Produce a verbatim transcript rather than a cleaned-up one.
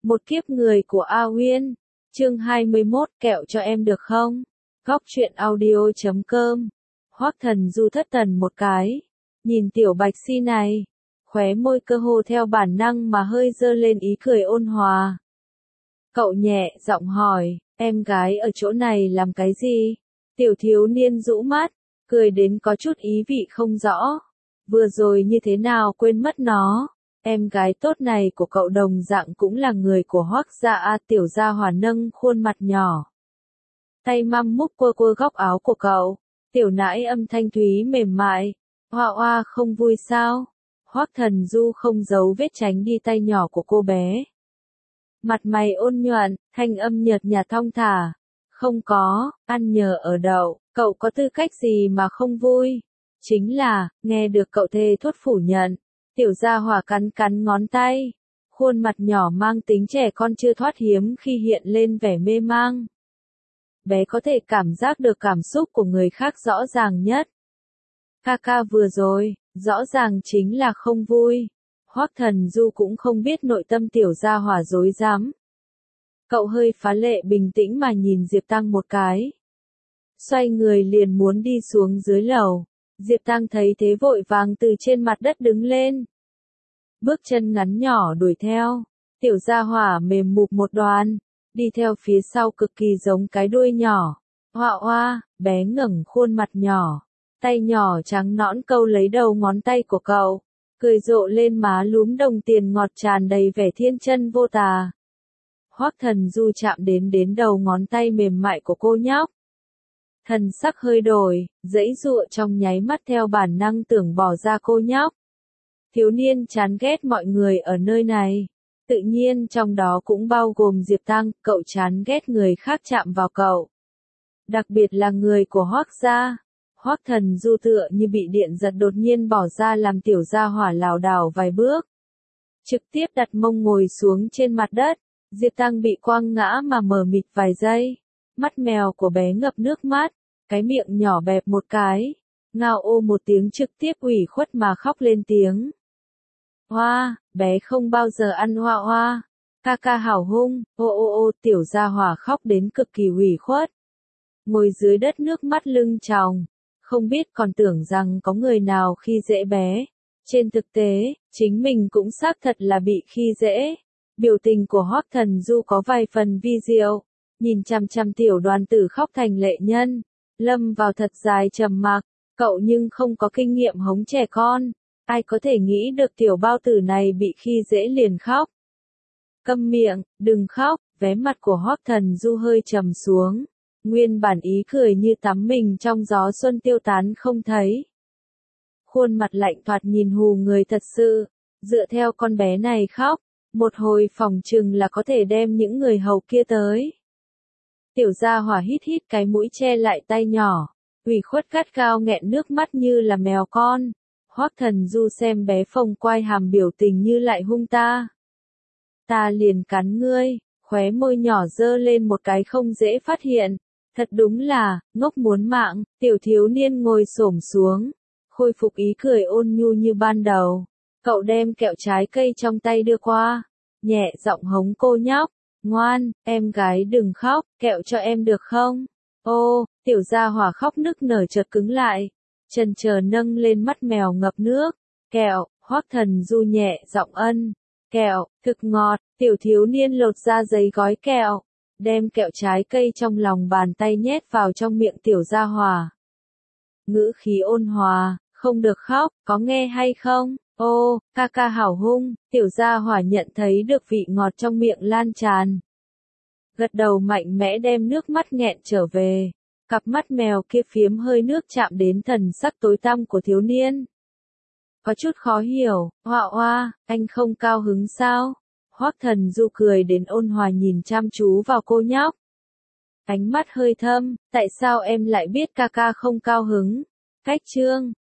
Một kiếp người của A Uyên, chương hai mươi mốt, kẹo cho em được không? Góc truyện audio chấm com. Hoắc Thần Du thất thần một cái, nhìn tiểu bạch si này, khóe môi cơ hồ theo bản năng mà hơi dơ lên ý cười ôn hòa. Cậu nhẹ giọng hỏi, em gái ở chỗ này làm cái gì? Tiểu thiếu niên rũ mắt, cười đến có chút ý vị không rõ. Vừa rồi như thế nào quên mất nó. Em gái tốt này của cậu đồng dạng cũng là người của Hoắc gia a. Tiểu gia hỏa nâng khuôn mặt nhỏ, tay măm múc quơ quơ góc áo của cậu, tiểu nãi âm thanh thúy mềm mại. Hoa hoa không vui sao? Hoắc Thần Du không giấu vết tránh đi tay nhỏ của cô bé. Mặt mày ôn nhuận, thanh âm nhợt nhạt thong thả. Không có, ăn nhờ ở đậu, cậu có tư cách gì mà không vui? Chính là, nghe được cậu thề thốt phủ nhận. Tiểu gia hỏa cắn cắn ngón tay, khuôn mặt nhỏ mang tính trẻ con chưa thoát hiếm khi hiện lên vẻ mê mang. Bé có thể cảm giác được cảm xúc của người khác rõ ràng nhất. Kaka vừa rồi, rõ ràng chính là không vui. Hoắc Thần Du cũng không biết nội tâm tiểu gia hỏa dối rắm. Cậu hơi phá lệ bình tĩnh mà nhìn Diệp Tăng một cái. Xoay người liền muốn đi xuống dưới lầu. Diệp Tăng thấy thế vội vàng từ trên mặt đất đứng lên. Bước chân ngắn nhỏ đuổi theo. Tiểu gia hỏa mềm mụp một đoàn, đi theo phía sau cực kỳ giống cái đuôi nhỏ. Hoa hoa, bé ngẩng khuôn mặt nhỏ, tay nhỏ trắng nõn câu lấy đầu ngón tay của cậu, cười rộ lên má lúm đồng tiền ngọt tràn đầy vẻ thiên chân vô tà. Hoắc Thần Du chạm đến đến đầu ngón tay mềm mại của cô nhóc. Thần sắc hơi đổi, giãy giụa trong nháy mắt theo bản năng tưởng bỏ ra cô nhóc. Thiếu niên chán ghét mọi người ở nơi này. Tự nhiên trong đó cũng bao gồm Diệp Tăng, cậu chán ghét người khác chạm vào cậu. Đặc biệt là người của Hoắc gia. Hoắc Thần Du tựa như bị điện giật đột nhiên bỏ ra làm tiểu gia hỏa lảo đảo vài bước. Trực tiếp đặt mông ngồi xuống trên mặt đất. Diệp Tăng bị quăng ngã mà mờ mịt vài giây. Mắt mèo của bé ngập nước mắt, cái miệng nhỏ bẹp một cái, ngao ô một tiếng trực tiếp ủy khuất mà khóc lên tiếng. Hoa, bé không bao giờ ăn hoa hoa. Kaka hảo hung, ô ô ô, tiểu gia hỏa khóc đến cực kỳ ủy khuất. Ngồi dưới đất nước mắt lưng tròng, không biết còn tưởng rằng có người nào khi dễ bé. Trên thực tế, chính mình cũng xác thật là bị khi dễ. Biểu tình của Hoắc Thần Du có vài phần vi diệu, nhìn chằm chằm tiểu đoàn tử khóc thành lệ nhân, lâm vào thật dài trầm mặc. Cậu nhưng không có kinh nghiệm hống trẻ con, ai có thể nghĩ được tiểu bao tử này bị khi dễ liền khóc. Câm miệng, đừng khóc. Vé mặt của Hoắc Thần Du hơi trầm xuống, nguyên bản ý cười như tắm mình trong gió xuân tiêu tán không thấy. Khuôn mặt lạnh thoạt nhìn hù người thật sự, dựa theo con bé này khóc, một hồi phòng chừng là có thể đem những người hầu kia tới. Tiểu gia hỏa hít hít cái mũi che lại tay nhỏ, ủy khuất gắt gao nghẹn nước mắt như là mèo con. Hoắc Thần Du xem bé phồng quai hàm biểu tình như lại hung ta. Ta liền cắn ngươi, khóe môi nhỏ dơ lên một cái không dễ phát hiện. Thật đúng là, ngốc muốn mạng. Tiểu thiếu niên ngồi xổm xuống, khôi phục ý cười ôn nhu như ban đầu. Cậu đem kẹo trái cây trong tay đưa qua, nhẹ giọng hống cô nhóc. Ngoan, em gái đừng khóc, kẹo cho em được không? Ô, tiểu gia hỏa khóc nức nở chợt cứng lại, chần chờ nâng lên mắt mèo ngập nước. Kẹo, Hoắc Thần Du nhẹ giọng ân. Kẹo, thực ngọt. Tiểu thiếu niên lột ra giấy gói kẹo, đem kẹo trái cây trong lòng bàn tay nhét vào trong miệng tiểu gia hỏa. Ngữ khí ôn hòa, không được khóc, có nghe hay không? Ô, Kaka hảo hung. Tiểu gia hỏa nhận thấy được vị ngọt trong miệng lan tràn, gật đầu mạnh mẽ đem nước mắt nghẹn trở về. Cặp mắt mèo kia phiếm hơi nước chạm đến thần sắc tối tăm của thiếu niên. Có chút khó hiểu. Hoa hoa, anh không cao hứng sao? Hoắc Thần Du cười đến ôn hòa nhìn chăm chú vào cô nhóc. Ánh mắt hơi thâm, tại sao em lại biết Kaka không cao hứng? Cách chương